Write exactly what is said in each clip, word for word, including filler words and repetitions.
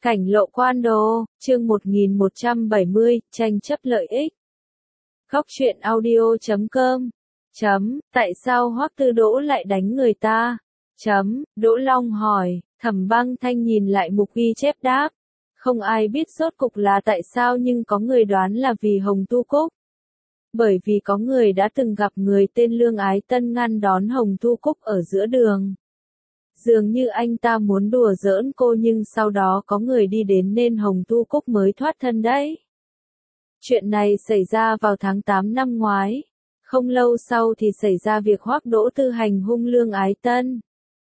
Cảnh lộ quan đồ, chương một nghìn một trăm bảy mươi, tranh chấp lợi ích. Góc truyện audio chấm com. Chấm, tại sao Hoắc Tư Đỗ lại đánh người ta? Chấm, Đỗ Long hỏi, Thẩm Băng Thanh nhìn lại mục ghi chép đáp. Không ai biết rốt cục là tại sao nhưng có người đoán là vì Hồng Tu Cúc. Bởi vì có người đã từng gặp người tên Lương Ái Tân ngăn đón Hồng Tu Cúc ở giữa đường. Dường như anh ta muốn đùa giỡn cô nhưng sau đó có người đi đến nên Hồng Tu Cúc mới thoát thân đấy. Chuyện này xảy ra vào tháng tám năm ngoái. Không lâu sau thì xảy ra việc Hoắc Đỗ Tư hành hung Lương Ái Tân.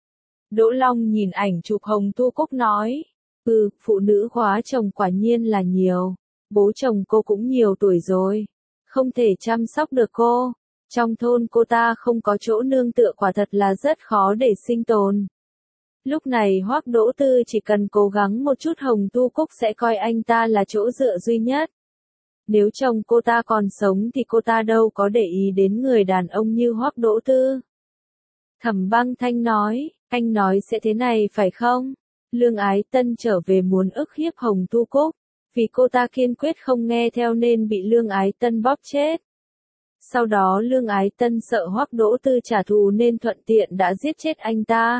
Đỗ Long nhìn ảnh chụp Hồng Tu Cúc nói. Ừ, phụ nữ khóa chồng quả nhiên là nhiều. Bố chồng cô cũng nhiều tuổi rồi. Không thể chăm sóc được cô. Trong thôn cô ta không có chỗ nương tựa quả thật là rất khó để sinh tồn. Lúc này Hoắc Đỗ Tư chỉ cần cố gắng một chút Hồng Tu Cúc sẽ coi anh ta là chỗ dựa duy nhất. Nếu chồng cô ta còn sống thì cô ta đâu có để ý đến người đàn ông như Hoắc Đỗ Tư. Thẩm Băng Thanh nói, anh nói sẽ thế này phải không? Lương Ái Tân trở về muốn ức hiếp Hồng Tu Cúc. Vì cô ta kiên quyết không nghe theo nên bị Lương Ái Tân bóp chết. Sau đó Lương Ái Tân sợ Hoắc Đỗ Tư trả thù nên thuận tiện đã giết chết anh ta.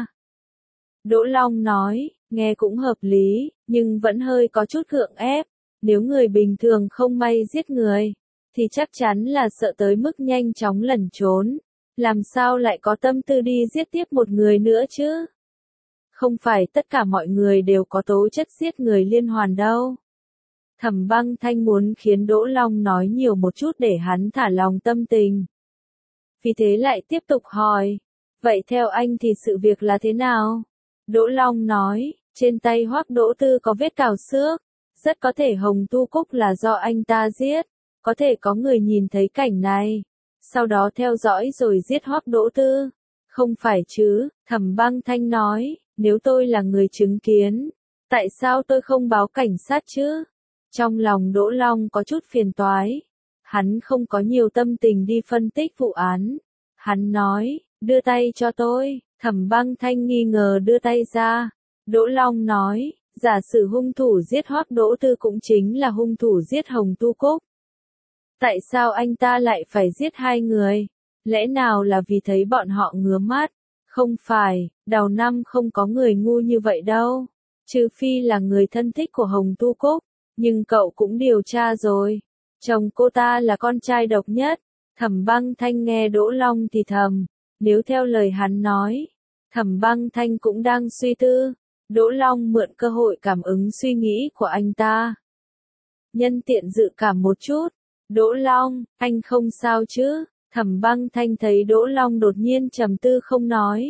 Đỗ Long nói, nghe cũng hợp lý, nhưng vẫn hơi có chút gượng ép. Nếu người bình thường không may giết người, thì chắc chắn là sợ tới mức nhanh chóng lẩn trốn. Làm sao lại có tâm tư đi giết tiếp một người nữa chứ? Không phải tất cả mọi người đều có tố chất giết người liên hoàn đâu. Thẩm Băng Thanh muốn khiến Đỗ Long nói nhiều một chút để hắn thả lòng tâm tình. Vì thế lại tiếp tục hỏi, vậy theo anh thì sự việc là thế nào? Đỗ Long nói, trên tay Hoắc Đỗ Tư có vết cào xước, rất có thể Hồng Tu Cúc là do anh ta giết, có thể có người nhìn thấy cảnh này, sau đó theo dõi rồi giết Hoắc Đỗ Tư. Không phải chứ, Thẩm Băng Thanh nói, nếu tôi là người chứng kiến, tại sao tôi không báo cảnh sát chứ? Trong lòng Đỗ Long có chút phiền toái, hắn không có nhiều tâm tình đi phân tích vụ án. Hắn nói, đưa tay cho tôi. Thẩm Băng Thanh nghi ngờ đưa tay ra. Đỗ Long nói, giả sử hung thủ giết Hoắc Đỗ Tư cũng chính là hung thủ giết Hồng Tu Cúc. Tại sao anh ta lại phải giết hai người? Lẽ nào là vì thấy bọn họ ngứa mắt? Không phải, đầu năm không có người ngu như vậy đâu. Trừ phi là người thân thích của Hồng Tu Cúc. Nhưng cậu cũng điều tra rồi. Chồng cô ta là con trai độc nhất. Thẩm Băng Thanh nghe Đỗ Long thì thầm. Nếu theo lời hắn nói, Thẩm Băng Thanh cũng đang suy tư. Đỗ Long mượn cơ hội cảm ứng suy nghĩ của anh ta. Nhân tiện dự cảm một chút. Đỗ Long, anh không sao chứ? Thẩm Băng Thanh thấy Đỗ Long đột nhiên trầm tư không nói.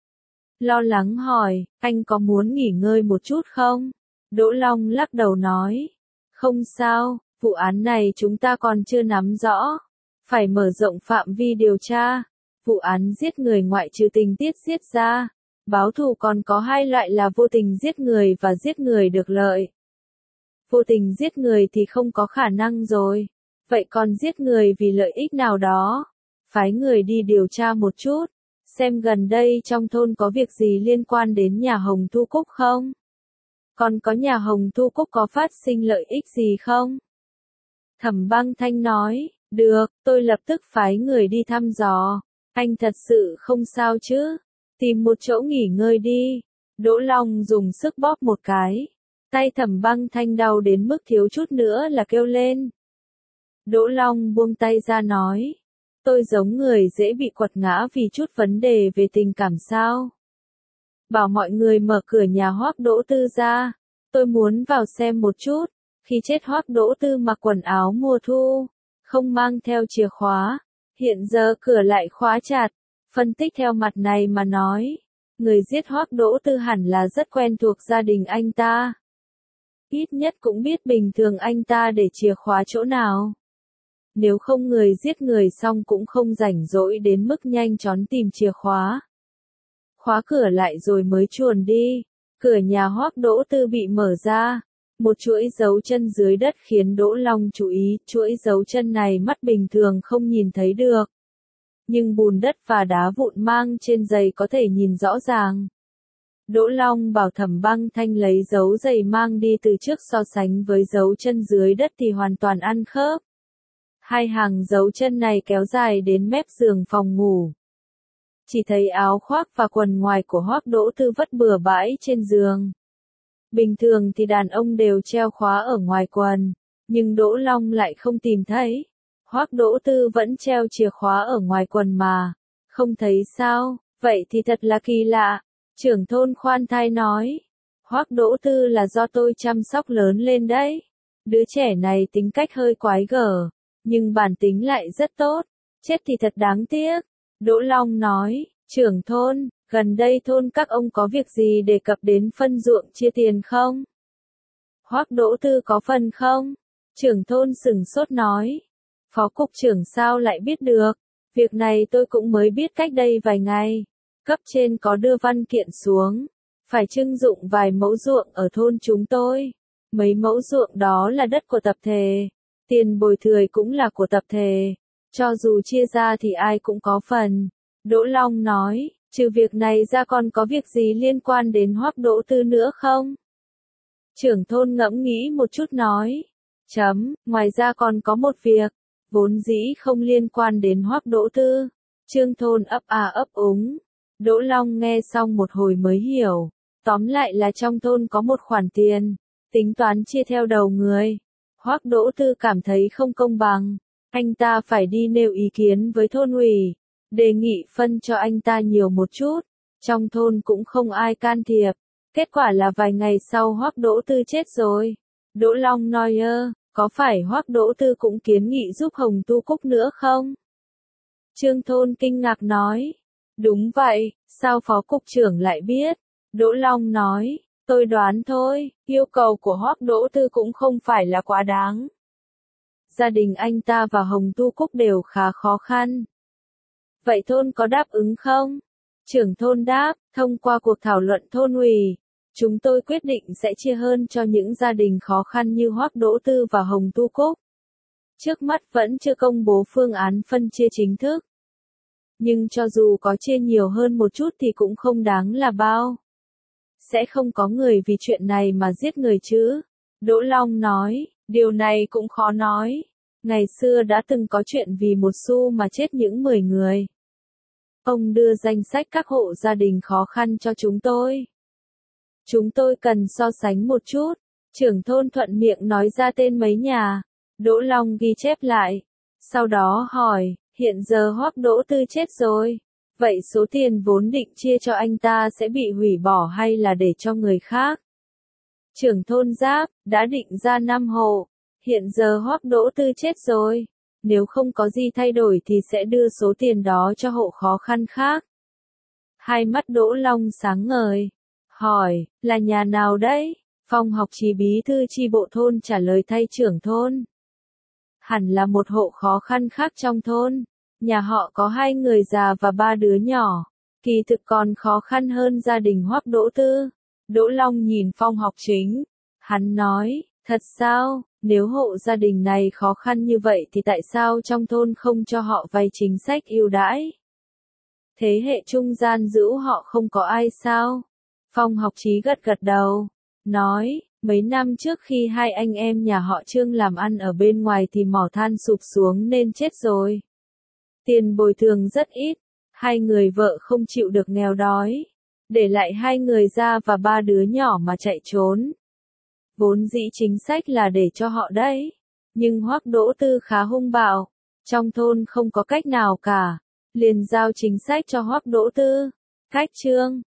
Lo lắng hỏi, anh có muốn nghỉ ngơi một chút không? Đỗ Long lắc đầu nói. Không sao, vụ án này chúng ta còn chưa nắm rõ. Phải mở rộng phạm vi điều tra. Vụ án giết người ngoại trừ tình tiết giết ra, báo thù còn có hai loại là vô tình giết người và giết người được lợi. Vô tình giết người thì không có khả năng rồi. Vậy còn giết người vì lợi ích nào đó? Phái người đi điều tra một chút, xem gần đây trong thôn có việc gì liên quan đến nhà Hồng Tu Cúc không? Còn có nhà Hồng Tu Cúc có phát sinh lợi ích gì không? Thẩm Băng Thanh nói, được, tôi lập tức phái người đi thăm dò. Anh thật sự không sao chứ? Tìm một chỗ nghỉ ngơi đi. Đỗ Long dùng sức bóp một cái. Tay Thẩm Băng Thanh đau đến mức thiếu chút nữa là kêu lên. Đỗ Long buông tay ra nói. Tôi giống người dễ bị quật ngã vì chút vấn đề về tình cảm sao? Bảo mọi người mở cửa nhà Hoắc Đỗ Tư ra. Tôi muốn vào xem một chút. Khi chết Hoắc Đỗ Tư mặc quần áo mùa thu, không mang theo chìa khóa. Hiện giờ cửa lại khóa chặt. Phân tích theo mặt này mà nói, người giết Hoắc Đỗ Tư hẳn là rất quen thuộc gia đình anh ta. Ít nhất cũng biết bình thường anh ta để chìa khóa chỗ nào. Nếu không người giết người xong cũng không rảnh rỗi đến mức nhanh chóng tìm chìa khóa. Khóa cửa lại rồi mới chuồn đi. Cửa nhà Hoắc Đỗ Tư bị mở ra. Một chuỗi dấu chân dưới đất khiến Đỗ Long chú ý, chuỗi dấu chân này mắt bình thường không nhìn thấy được. Nhưng bùn đất và đá vụn mang trên giày có thể nhìn rõ ràng. Đỗ Long bảo Thẩm Băng Thanh lấy dấu giày mang đi từ trước so sánh với dấu chân dưới đất thì hoàn toàn ăn khớp. Hai hàng dấu chân này kéo dài đến mép giường phòng ngủ. Chỉ thấy áo khoác và quần ngoài của Hoắc Đỗ Tư vất bừa bãi trên giường. Bình thường thì đàn ông đều treo khóa ở ngoài quần, nhưng Đỗ Long lại không tìm thấy. Hoắc Đỗ Tư vẫn treo chìa khóa ở ngoài quần mà, không thấy sao, vậy thì thật là kỳ lạ. Trưởng thôn khoan thai nói, Hoắc Đỗ Tư là do tôi chăm sóc lớn lên đấy. Đứa trẻ này tính cách hơi quái gở, nhưng bản tính lại rất tốt, chết thì thật đáng tiếc. Đỗ Long nói, trưởng thôn, gần đây thôn các ông có việc gì đề cập đến phân ruộng chia tiền không? Hoắc Đỗ Tư có phần không? Trưởng thôn sửng sốt nói, phó cục trưởng sao lại biết được, việc này tôi cũng mới biết cách đây vài ngày. Cấp trên có đưa văn kiện xuống, phải trưng dụng vài mẫu ruộng ở thôn chúng tôi. Mấy mẫu ruộng đó là đất của tập thể, tiền bồi thường cũng là của tập thể, cho dù chia ra thì ai cũng có phần. Đỗ Long nói, trừ việc này ra còn có việc gì liên quan đến Hoắc Đỗ Tư nữa không? Trưởng thôn ngẫm nghĩ một chút nói, chấm, ngoài ra còn có một việc, vốn dĩ không liên quan đến Hoắc Đỗ Tư. Trương thôn ấp à ấp úng. Đỗ Long nghe xong một hồi mới hiểu, tóm lại là trong thôn có một khoản tiền, tính toán chia theo đầu người. Hoắc Đỗ Tư cảm thấy không công bằng, anh ta phải đi nêu ý kiến với thôn ủy, đề nghị phân cho anh ta nhiều một chút. Trong thôn cũng không ai can thiệp, kết quả là vài ngày sau Hoắc Đỗ Tư chết rồi. Đỗ Long nói ơ, có phải Hoắc Đỗ Tư cũng kiến nghị giúp Hồng Tu Cúc nữa không? Trương thôn kinh ngạc nói, đúng vậy, sao phó cục trưởng lại biết? Đỗ Long nói, tôi đoán thôi, yêu cầu của Hoắc Đỗ Tư cũng không phải là quá đáng. Gia đình anh ta và Hồng Tu Cúc đều khá khó khăn. Vậy thôn có đáp ứng không? Trưởng thôn đáp, thông qua cuộc thảo luận thôn ủy, chúng tôi quyết định sẽ chia hơn cho những gia đình khó khăn như Hoắc Đỗ Tư và Hồng Tu Cúc. Trước mắt vẫn chưa công bố phương án phân chia chính thức. Nhưng cho dù có chia nhiều hơn một chút thì cũng không đáng là bao. Sẽ không có người vì chuyện này mà giết người chứ. Đỗ Long nói, điều này cũng khó nói. Ngày xưa đã từng có chuyện vì một xu mà chết những mười người. Ông đưa danh sách các hộ gia đình khó khăn cho chúng tôi. Chúng tôi cần so sánh một chút. Trưởng thôn thuận miệng nói ra tên mấy nhà. Đỗ Long ghi chép lại. Sau đó hỏi, hiện giờ Hoắc Đỗ Tư chết rồi. Vậy số tiền vốn định chia cho anh ta sẽ bị hủy bỏ hay là để cho người khác? Trưởng thôn giáp, đã định ra năm hộ. Hiện giờ Hoắc Đỗ Tư chết rồi. Nếu không có gì thay đổi thì sẽ đưa số tiền đó cho hộ khó khăn khác. Hai mắt Đỗ Long sáng ngời. Hỏi, là nhà nào đấy? Phong Học Trí bí thư chi bộ thôn trả lời thay trưởng thôn. Hẳn là một hộ khó khăn khác trong thôn. Nhà họ có hai người già và ba đứa nhỏ. Kỳ thực còn khó khăn hơn gia đình Hoắc Đỗ Tư. Đỗ Long nhìn Phong Học Chính. Hắn nói, thật sao, nếu hộ gia đình này khó khăn như vậy thì tại sao trong thôn không cho họ vay chính sách ưu đãi? Thế hệ trung gian giữ họ không có ai sao? Phong Học Trí gật gật đầu. Nói, mấy năm trước khi hai anh em nhà họ Trương làm ăn ở bên ngoài thì mỏ than sụp xuống nên chết rồi. Tiền bồi thường rất ít, hai người vợ không chịu được nghèo đói, để lại hai người già và ba đứa nhỏ mà chạy trốn. Vốn dĩ chính sách là để cho họ đấy, nhưng Hoắc Đỗ Tư khá hung bạo, trong thôn không có cách nào cả, liền giao chính sách cho Hoắc Đỗ Tư. Cách chương